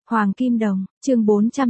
Hoàng Kim Đồng, chương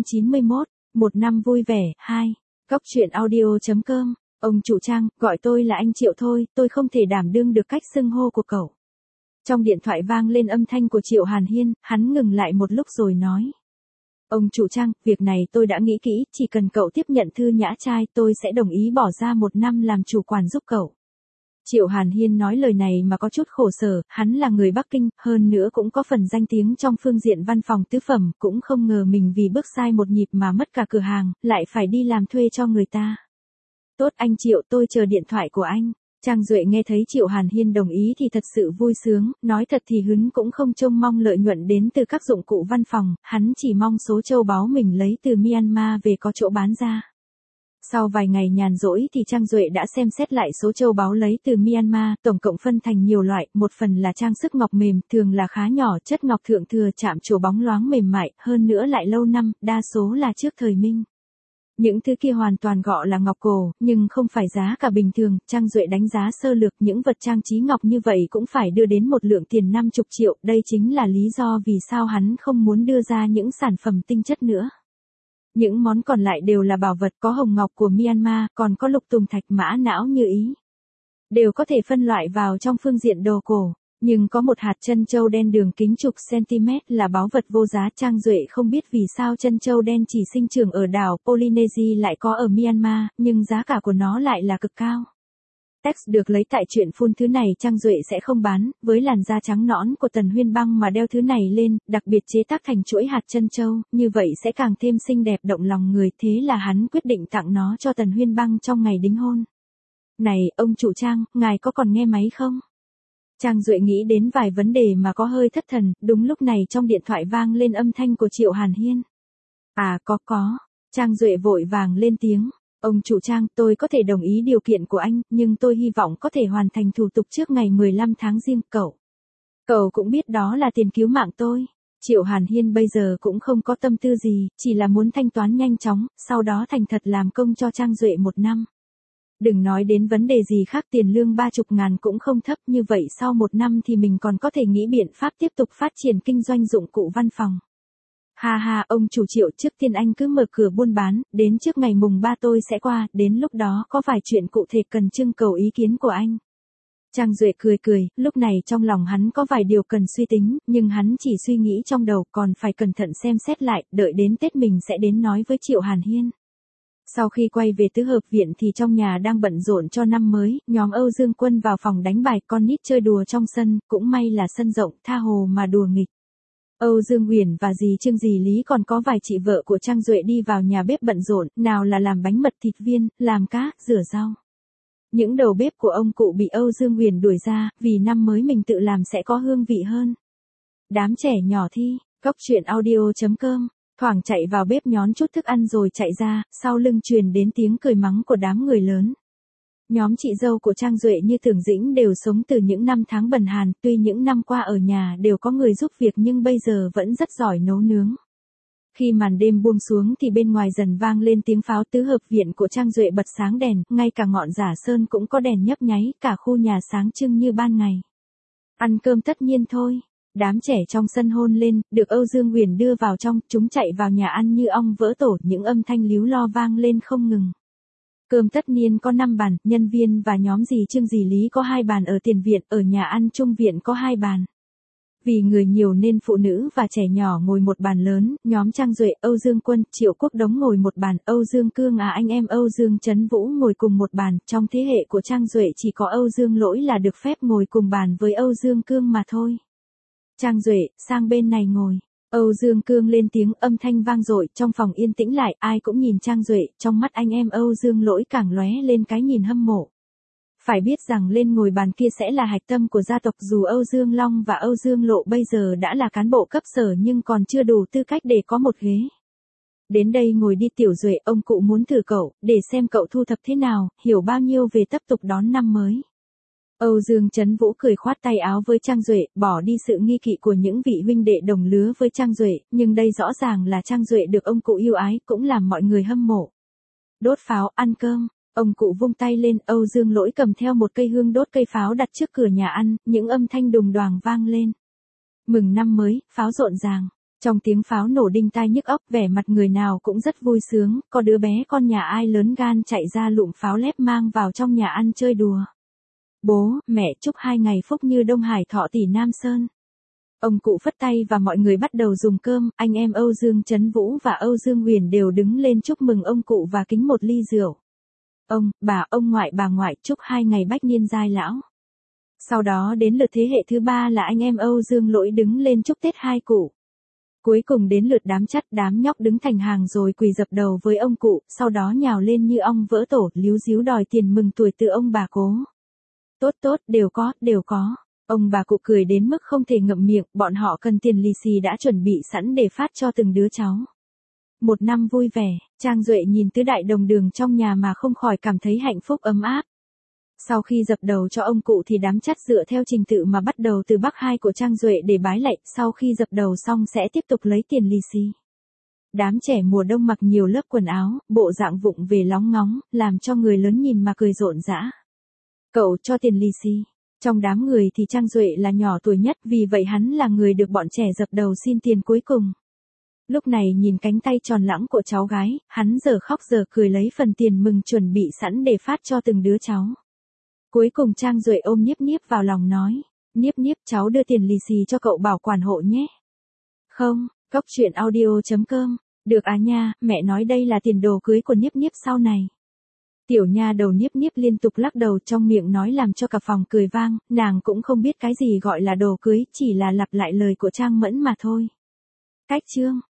491, một năm vui vẻ, 2. Góc truyện audio.com, ông chủ Trang, gọi tôi là anh Triệu thôi, tôi không thể đảm đương được cách xưng hô của cậu. Trong điện thoại vang lên âm thanh của Triệu Hàn Hiên, hắn ngừng lại một lúc rồi nói. Ông chủ Trang, việc này tôi đã nghĩ kỹ, chỉ cần cậu tiếp nhận Thư Nhã Trai tôi sẽ đồng ý bỏ ra 1 năm làm chủ quản giúp cậu. Triệu Hàn Hiên nói lời này mà có chút khổ sở, hắn là người Bắc Kinh, hơn nữa cũng có phần danh tiếng trong phương diện văn phòng tứ phẩm, cũng không ngờ mình vì bước sai một nhịp mà mất cả cửa hàng, lại phải đi làm thuê cho người ta. Tốt anh Triệu, tôi chờ điện thoại của anh. Trang Duệ nghe thấy Triệu Hàn Hiên đồng ý thì thật sự vui sướng, nói thật thì hắn cũng không trông mong lợi nhuận đến từ các dụng cụ văn phòng, hắn chỉ mong số châu báu mình lấy từ Myanmar về có chỗ bán ra. Sau vài ngày nhàn rỗi thì Trang Duệ đã xem xét lại số châu báu lấy từ Myanmar, tổng cộng phân thành nhiều loại, một phần là trang sức ngọc mềm, thường là khá nhỏ, chất ngọc thượng thừa, chạm trổ bóng loáng mềm mại, hơn nữa lại lâu năm, đa số là trước thời Minh. Những thứ kia hoàn toàn gọi là ngọc cổ, nhưng không phải giá cả bình thường, Trang Duệ đánh giá sơ lược những vật trang trí ngọc như vậy cũng phải đưa đến một lượng tiền 50 triệu, đây chính là lý do vì sao hắn không muốn đưa ra những sản phẩm tinh chất nữa. Những món còn lại đều là bảo vật, có hồng ngọc của Myanmar, còn có lục tùng thạch mã não như ý. Đều có thể phân loại vào trong phương diện đồ cổ, nhưng có một hạt chân châu đen đường kính chục cm là báu vật vô giá. Trang Duệ không biết vì sao chân châu đen chỉ sinh trưởng ở đảo Polynesia lại có ở Myanmar, nhưng giá cả của nó lại là cực cao. Text được lấy tại chuyện phun thứ này Trang Duệ sẽ không bán, với làn da trắng nõn của Tần Huyên Băng mà đeo thứ này lên, đặc biệt chế tác thành chuỗi hạt chân châu, như vậy sẽ càng thêm xinh đẹp động lòng người, thế là hắn quyết định tặng nó cho Tần Huyên Băng trong ngày đính hôn. Này, ông chủ Trang, ngài có còn nghe máy không? Trang Duệ nghĩ đến vài vấn đề mà có hơi thất thần, đúng lúc này trong điện thoại vang lên âm thanh của Triệu Hàn Hiên. À có. Trang Duệ vội vàng lên tiếng. Ông chủ Trang, tôi có thể đồng ý điều kiện của anh, nhưng tôi hy vọng có thể hoàn thành thủ tục trước ngày 15 tháng Giêng, Cậu cũng biết đó là tiền cứu mạng tôi. Triệu Hàn Hiên bây giờ cũng không có tâm tư gì, chỉ là muốn thanh toán nhanh chóng, sau đó thành thật làm công cho Trang Duệ 1 năm. Đừng nói đến vấn đề gì khác, tiền lương 30.000 cũng không thấp, như vậy sau 1 năm thì mình còn có thể nghĩ biện pháp tiếp tục phát triển kinh doanh dụng cụ văn phòng. Ha, ông chủ Triệu, trước tiên anh cứ mở cửa buôn bán, đến trước ngày mùng 3 tôi sẽ qua, đến lúc đó có vài chuyện cụ thể cần trưng cầu ý kiến của anh. Trang Duệ cười, lúc này trong lòng hắn có vài điều cần suy tính, nhưng hắn chỉ suy nghĩ trong đầu, còn phải cẩn thận xem xét lại, đợi đến Tết mình sẽ đến nói với Triệu Hàn Hiên. Sau khi quay về tứ hợp viện thì trong nhà đang bận rộn cho năm mới, nhóm Âu Dương Quân vào phòng đánh bài, con nít chơi đùa trong sân, cũng may là sân rộng, tha hồ mà đùa nghịch. Âu Dương Huyền và dì Trương dì Lý còn có vài chị vợ của Trang Duệ đi vào nhà bếp bận rộn, nào là làm bánh mật thịt viên, làm cá, rửa rau. Những đầu bếp của ông cụ bị Âu Dương Huyền đuổi ra, vì năm mới mình tự làm sẽ có hương vị hơn. Đám trẻ nhỏ thi, góc truyện audio.com, thoảng chạy vào bếp nhón chút thức ăn rồi chạy ra, sau lưng truyền đến tiếng cười mắng của đám người lớn. Nhóm chị dâu của Trang Duệ như Tưởng Dĩnh đều sống từ những năm tháng bần hàn, tuy những năm qua ở nhà đều có người giúp việc nhưng bây giờ vẫn rất giỏi nấu nướng. Khi màn đêm buông xuống thì bên ngoài dần vang lên tiếng pháo, tứ hợp viện của Trang Duệ bật sáng đèn, ngay cả ngọn giả sơn cũng có đèn nhấp nháy, cả khu nhà sáng trưng như ban ngày. Ăn cơm tất nhiên thôi. Đám trẻ trong sân hôn lên, được Âu Dương Huyền đưa vào trong, chúng chạy vào nhà ăn như ong vỡ tổ, những âm thanh líu lo vang lên không ngừng. Cơm tất niên có 5 bàn, nhân viên và nhóm dì Trương dì Lý có 2 bàn ở tiền viện, ở nhà ăn trung viện có 2 bàn. Vì người nhiều nên phụ nữ và trẻ nhỏ ngồi một bàn lớn, nhóm Trang Duệ, Âu Dương Quân, Triệu Quốc Đống ngồi một bàn, Âu Dương Cương anh em Âu Dương Trấn Vũ ngồi cùng một bàn, trong thế hệ của Trang Duệ chỉ có Âu Dương Lỗi là được phép ngồi cùng bàn với Âu Dương Cương mà thôi. Trang Duệ, sang bên này ngồi. Âu Dương Cương lên tiếng, âm thanh vang dội, trong phòng yên tĩnh lại, ai cũng nhìn Trang Duệ, trong mắt anh em Âu Dương Lỗi càng lóe lên cái nhìn hâm mộ. Phải biết rằng lên ngồi bàn kia sẽ là hạch tâm của gia tộc, dù Âu Dương Long và Âu Dương Lộ bây giờ đã là cán bộ cấp sở nhưng còn chưa đủ tư cách để có một ghế. Đến đây ngồi đi Tiểu Duệ, ông cụ muốn thử cậu, để xem cậu thu thập thế nào, hiểu bao nhiêu về tập tục đón năm mới. Âu Dương Trấn Vũ cười khoát tay áo với Trang Duệ, bỏ đi sự nghi kỵ của những vị huynh đệ đồng lứa với Trang Duệ, nhưng đây rõ ràng là Trang Duệ được ông cụ yêu ái, cũng làm mọi người hâm mộ. Đốt pháo, ăn cơm, ông cụ vung tay lên, Âu Dương Lỗi cầm theo một cây hương đốt cây pháo đặt trước cửa nhà ăn, những âm thanh đùng đoàng vang lên. Mừng năm mới, pháo rộn ràng. Trong tiếng pháo nổ đinh tai nhức óc, vẻ mặt người nào cũng rất vui sướng, có đứa bé con nhà ai lớn gan chạy ra lụm pháo lép mang vào trong nhà ăn chơi đùa. Bố, mẹ chúc 2 ngày phúc như Đông Hải Thọ tỷ Nam Sơn. Ông cụ phất tay và mọi người bắt đầu dùng cơm, anh em Âu Dương Trấn Vũ và Âu Dương Huyền đều đứng lên chúc mừng ông cụ và kính một ly rượu. Ông, bà, ông ngoại, bà ngoại chúc 2 ngày bách niên giai lão. Sau đó đến lượt thế hệ thứ 3 là anh em Âu Dương Lỗi đứng lên chúc Tết hai cụ. Cuối cùng đến lượt đám chắt đám nhóc đứng thành hàng rồi quỳ dập đầu với ông cụ, sau đó nhào lên như ong vỡ tổ, líu díu đòi tiền mừng tuổi từ ông bà cố. Tốt tốt, đều có. Ông bà cụ cười đến mức không thể ngậm miệng, bọn họ cần tiền lì xì đã chuẩn bị sẵn để phát cho từng đứa cháu. Một năm vui vẻ, Trang Duệ nhìn tứ đại đồng đường trong nhà mà không khỏi cảm thấy hạnh phúc ấm áp. Sau khi dập đầu cho ông cụ thì đám chắt dựa theo trình tự mà bắt đầu từ bác hai của Trang Duệ để bái lạy, sau khi dập đầu xong sẽ tiếp tục lấy tiền lì xì. Đám trẻ mùa đông mặc nhiều lớp quần áo, bộ dạng vụng về lóng ngóng, làm cho người lớn nhìn mà cười rộn rã. Cậu cho tiền lì xì. Trong đám người thì Trang Duệ là nhỏ tuổi nhất, vì vậy hắn là người được bọn trẻ dập đầu xin tiền cuối cùng. Lúc này nhìn cánh tay tròn lẵng của cháu gái, hắn giờ khóc giờ cười lấy phần tiền mừng chuẩn bị sẵn để phát cho từng đứa cháu. Cuối cùng Trang Duệ ôm Niếp Niếp vào lòng nói, Niếp cháu đưa tiền lì xì cho cậu bảo quản hộ nhé. Không, coctruyện.audio.com, được à nha, mẹ nói đây là tiền đồ cưới của Niếp sau này. Tiểu nha đầu Niếp liên tục lắc đầu trong miệng nói làm cho cả phòng cười vang, nàng cũng không biết cái gì gọi là đồ cưới, chỉ là lặp lại lời của Trang Mẫn mà thôi. Cách chương